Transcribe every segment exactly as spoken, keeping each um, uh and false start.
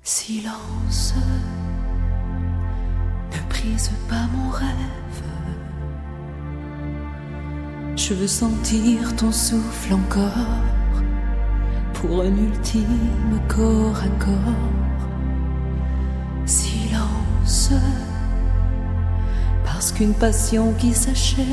Silence, ne brise pas mon rêve. Je veux sentir ton souffle encore pour un ultime corps à corps. Silence, parce qu'une passion qui s'achève,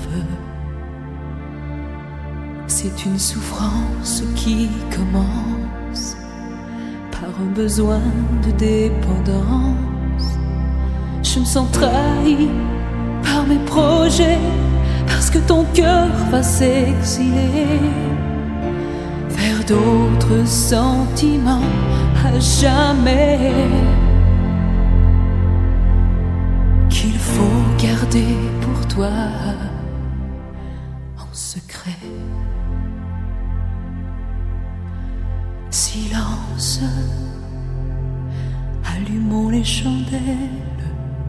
c'est une souffrance qui commence par un besoin de dépendance. Je me sens trahi par mes projets, parce que ton cœur va s'exiler vers d'autres sentiments à jamais, qu'il faut garder pour toi en secret. Silence, allumons les chandelles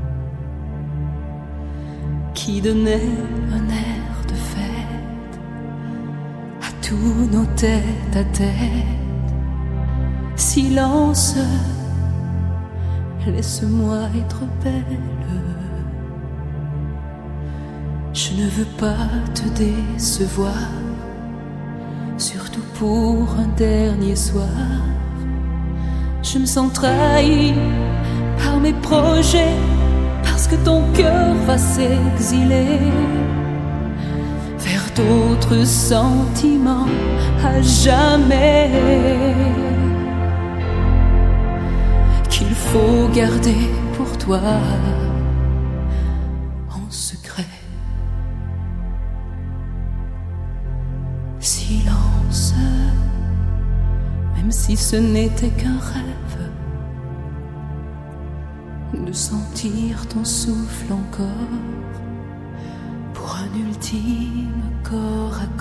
qui donnaient un air de fête à tous nos têtes à tête. Silence, laisse-moi être belle. Je ne veux pas te décevoir, surtout pour un dernier soir. Je me sens trahi par mes projets, parce que ton cœur va s'exiler vers d'autres sentiments à jamais, qu'il faut garder pour toi en secret. Silence, même si ce n'était qu'un rêve, de sentir ton souffle encore pour un ultime corps à